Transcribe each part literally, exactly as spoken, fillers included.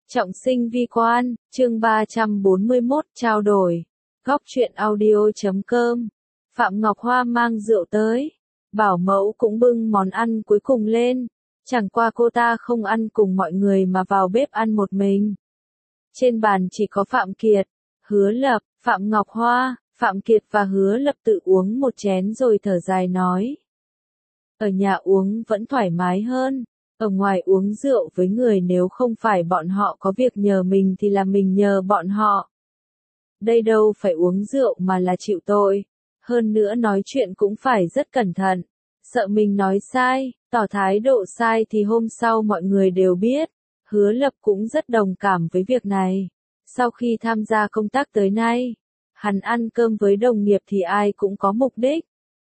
Trọng sinh vi quan, chương ba trăm bốn mươi mốt, trao đổi. Góc truyện audio chấm com. Phạm Ngọc Hoa mang rượu tới. Bảo mẫu cũng bưng món ăn cuối cùng lên. Chẳng qua cô ta không ăn cùng mọi người mà vào bếp ăn một mình. Trên bàn chỉ có Phạm Kiệt, Hứa Lập, Phạm Ngọc Hoa. Phạm Kiệt và Hứa Lập tự uống một chén rồi thở dài nói. Ở nhà uống vẫn thoải mái hơn. Ở ngoài uống rượu với người nếu không phải bọn họ có việc nhờ mình thì là mình nhờ bọn họ. Đây đâu phải uống rượu mà là chịu tội. Hơn nữa nói chuyện cũng phải rất cẩn thận. Sợ mình nói sai, tỏ thái độ sai thì hôm sau mọi người đều biết. Hứa Lập cũng rất đồng cảm với việc này. Sau khi tham gia công tác tới nay, hắn ăn cơm với đồng nghiệp thì ai cũng có mục đích.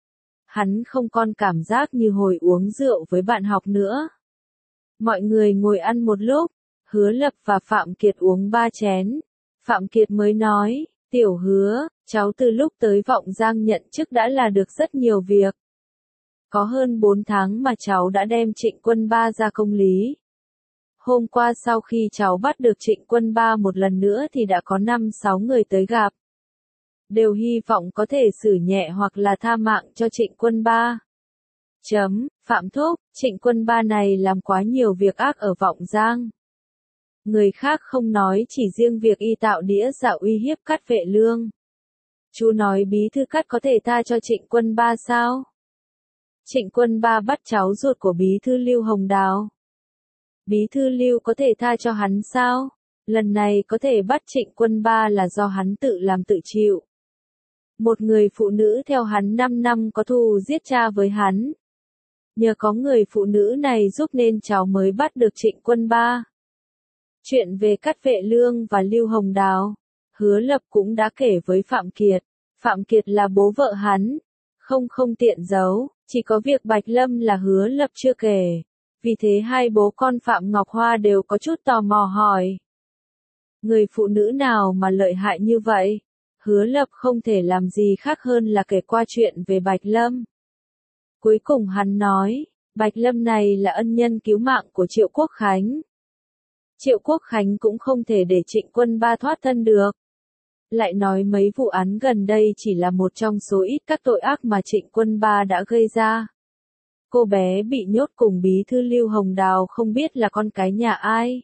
Hắn không còn cảm giác như hồi uống rượu với bạn học nữa. Mọi người ngồi ăn một lúc, Hứa Lập và Phạm Kiệt uống ba chén. Phạm Kiệt mới nói, tiểu Hứa, cháu từ lúc tới Vọng Giang nhận chức đã là được rất nhiều việc. Có hơn bốn tháng mà cháu đã đem Trịnh Quân Ba ra công lý. Hôm qua sau khi cháu bắt được Trịnh Quân Ba một lần nữa thì đã có năm sáu người tới gặp. Đều hy vọng có thể xử nhẹ hoặc là tha mạng cho Trịnh Quân Ba. Chấm, Phạm Thúc, Trịnh Quân Ba này làm quá nhiều việc ác ở Vọng Giang. Người khác không nói, chỉ riêng việc y tạo đĩa giả uy hiếp Cát Vệ Lương. Chú nói bí thư Cát có thể tha cho Trịnh Quân Ba sao? Trịnh Quân Ba bắt cháu ruột của bí thư Lưu Hồng Đào. Bí thư Lưu có thể tha cho hắn sao? Lần này có thể bắt Trịnh Quân Ba là do hắn tự làm tự chịu. Một người phụ nữ theo hắn năm năm có thù giết cha với hắn. Nhờ có người phụ nữ này giúp nên cháu mới bắt được Trịnh Quân Ba. Chuyện về Cát Vệ Lương và Lưu Hồng Đào, Hứa Lập cũng đã kể với Phạm Kiệt. Phạm Kiệt là bố vợ hắn, không không tiện giấu, chỉ có việc Bạch Lâm là Hứa Lập chưa kể. Vì thế hai bố con Phạm Ngọc Hoa đều có chút tò mò hỏi. Người phụ nữ nào mà lợi hại như vậy? Hứa Lập không thể làm gì khác hơn là kể qua chuyện về Bạch Lâm. Cuối cùng hắn nói, Bạch Lâm này là ân nhân cứu mạng của Triệu Quốc Khánh. Triệu Quốc Khánh cũng không thể để Trịnh Quân Ba thoát thân được. Lại nói mấy vụ án gần đây chỉ là một trong số ít các tội ác mà Trịnh Quân Ba đã gây ra. Cô bé bị nhốt cùng bí thư Lưu Hồng Đào không biết là con cái nhà ai.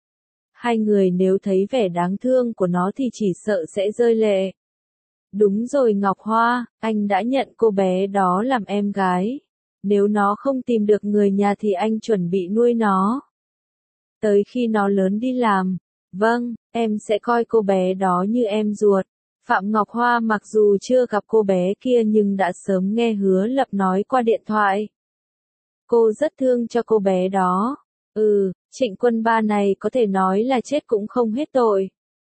Hai người nếu thấy vẻ đáng thương của nó thì chỉ sợ sẽ rơi lệ. Đúng rồi Ngọc Hoa, anh đã nhận cô bé đó làm em gái. Nếu nó không tìm được người nhà thì anh chuẩn bị nuôi nó. Tới khi nó lớn đi làm, vâng, em sẽ coi cô bé đó như em ruột. Phạm Ngọc Hoa mặc dù chưa gặp cô bé kia nhưng đã sớm nghe Hứa Lập nói qua điện thoại. Cô rất thương cho cô bé đó. Ừ, Trịnh Quân Ba này có thể nói là chết cũng không hết tội.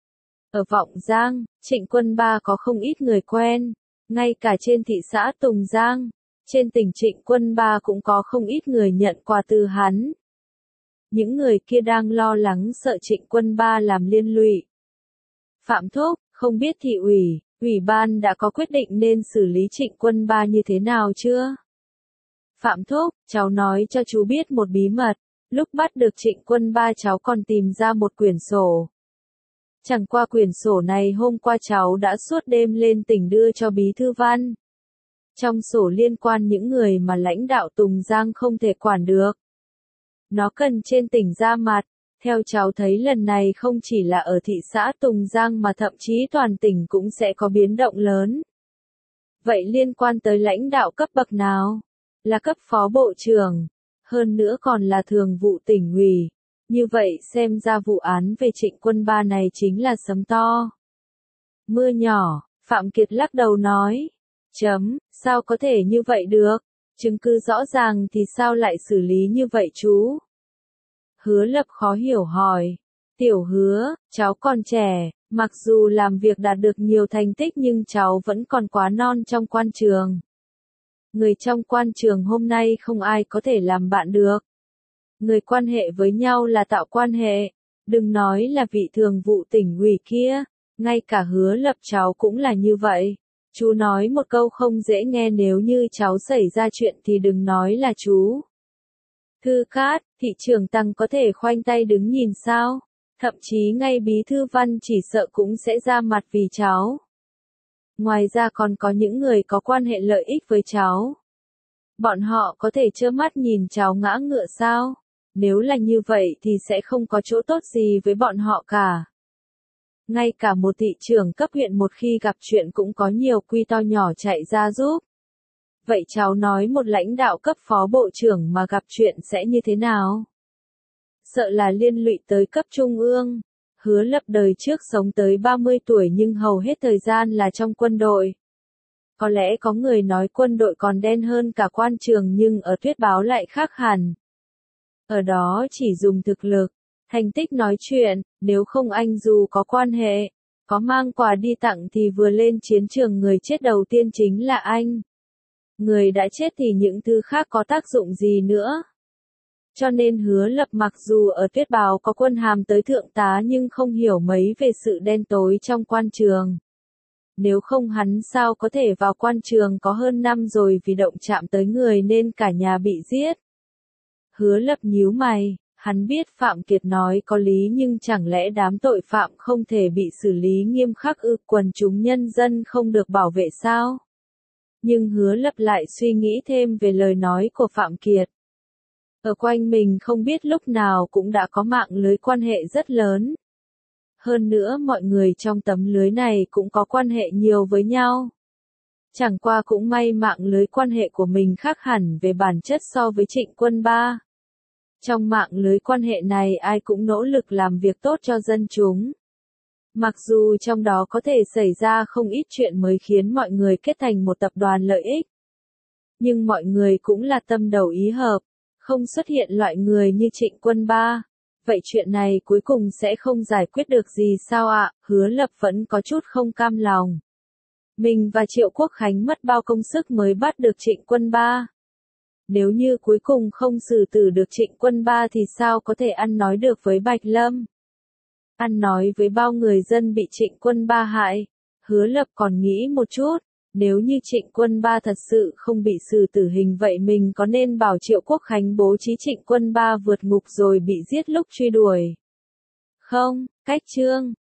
Ở Vọng Giang, Trịnh Quân Ba có không ít người quen. Ngay cả trên thị xã Tùng Giang, trên tỉnh Trịnh Quân Ba cũng có không ít người nhận quà từ hắn. Những người kia đang lo lắng sợ Trịnh Quân Ba làm liên lụy. Phạm Thúc, không biết thị ủy, ủy ban đã có quyết định nên xử lý Trịnh Quân Ba như thế nào chưa? Phạm Thúc, cháu nói cho chú biết một bí mật. Lúc bắt được Trịnh Quân Ba cháu còn tìm ra một quyển sổ. Chẳng qua quyển sổ này hôm qua cháu đã suốt đêm lên tỉnh đưa cho bí thư Văn. Trong sổ liên quan những người mà lãnh đạo Tùng Giang không thể quản được. Nó cần trên tỉnh ra mặt. Theo cháu thấy lần này không chỉ là ở thị xã Tùng Giang mà thậm chí toàn tỉnh cũng sẽ có biến động lớn. Vậy liên quan tới lãnh đạo cấp bậc nào? Là cấp phó bộ trưởng. Hơn nữa còn là thường vụ tỉnh ủy. Như vậy xem ra vụ án về Trịnh Quân Ba này chính là sấm to. Mưa nhỏ, Phạm Kiệt lắc đầu nói. Chấm, sao có thể như vậy được? Chứng cứ rõ ràng thì sao lại xử lý như vậy chú? Hứa Lập khó hiểu hỏi. Tiểu Hứa, cháu còn trẻ, mặc dù làm việc đạt được nhiều thành tích nhưng cháu vẫn còn quá non trong quan trường. Người trong quan trường hôm nay không ai có thể làm bạn được. Người quan hệ với nhau là tạo quan hệ. Đừng nói là vị thường vụ tỉnh ủy kia, ngay cả Hứa Lập cháu cũng là như vậy. Chú nói một câu không dễ nghe, nếu như cháu xảy ra chuyện thì đừng nói là chú. Thư Cát, thị trưởng Tăng có thể khoanh tay đứng nhìn sao? Thậm chí ngay bí thư Văn chỉ sợ cũng sẽ ra mặt vì cháu. Ngoài ra còn có những người có quan hệ lợi ích với cháu. Bọn họ có thể trơ mắt nhìn cháu ngã ngựa sao? Nếu là như vậy thì sẽ không có chỗ tốt gì với bọn họ cả. Ngay cả một thị trưởng cấp huyện một khi gặp chuyện cũng có nhiều quy to nhỏ chạy ra giúp. Vậy cháu nói một lãnh đạo cấp phó bộ trưởng mà gặp chuyện sẽ như thế nào? Sợ là liên lụy tới cấp trung ương. Hứa Lập đời trước sống tới ba mươi tuổi nhưng hầu hết thời gian là trong quân đội. Có lẽ có người nói quân đội còn đen hơn cả quan trường nhưng ở Tuyết Báo lại khác hẳn. Ở đó chỉ dùng thực lực, thành tích nói chuyện, nếu không anh dù có quan hệ, có mang quà đi tặng thì vừa lên chiến trường người chết đầu tiên chính là anh. Người đã chết thì những thứ khác có tác dụng gì nữa. Cho nên Hứa Lập mặc dù ở Tuyết Báo có quân hàm tới thượng tá nhưng không hiểu mấy về sự đen tối trong quan trường. Nếu không hắn sao có thể vào quan trường có hơn năm rồi vì động chạm tới người nên cả nhà bị giết. Hứa Lập nhíu mày, hắn biết Phạm Kiệt nói có lý nhưng chẳng lẽ đám tội phạm không thể bị xử lý nghiêm khắc ư, quần chúng nhân dân không được bảo vệ sao? Nhưng Hứa Lập lại suy nghĩ thêm về lời nói của Phạm Kiệt. Ở quanh mình không biết lúc nào cũng đã có mạng lưới quan hệ rất lớn. Hơn nữa mọi người trong tấm lưới này cũng có quan hệ nhiều với nhau. Chẳng qua cũng may mạng lưới quan hệ của mình khác hẳn về bản chất so với Trịnh Quân Ba. Trong mạng lưới quan hệ này ai cũng nỗ lực làm việc tốt cho dân chúng. Mặc dù trong đó có thể xảy ra không ít chuyện mới khiến mọi người kết thành một tập đoàn lợi ích. Nhưng mọi người cũng là tâm đầu ý hợp, không xuất hiện loại người như Trịnh Quân Ba. Vậy chuyện này cuối cùng sẽ không giải quyết được gì sao ạ? Hứa Lập vẫn có chút không cam lòng. Mình và Triệu Quốc Khánh mất bao công sức mới bắt được Trịnh Quân Ba. Nếu như cuối cùng không xử tử được Trịnh Quân Ba thì sao có thể ăn nói được với Bạch Lâm? Ăn nói với bao người dân bị Trịnh Quân Ba hại. Hứa Lập còn nghĩ một chút. Nếu như Trịnh Quân Ba thật sự không bị xử tử hình vậy mình có nên bảo Triệu Quốc Khánh bố trí Trịnh Quân Ba vượt ngục rồi bị giết lúc truy đuổi? Không, cách chương.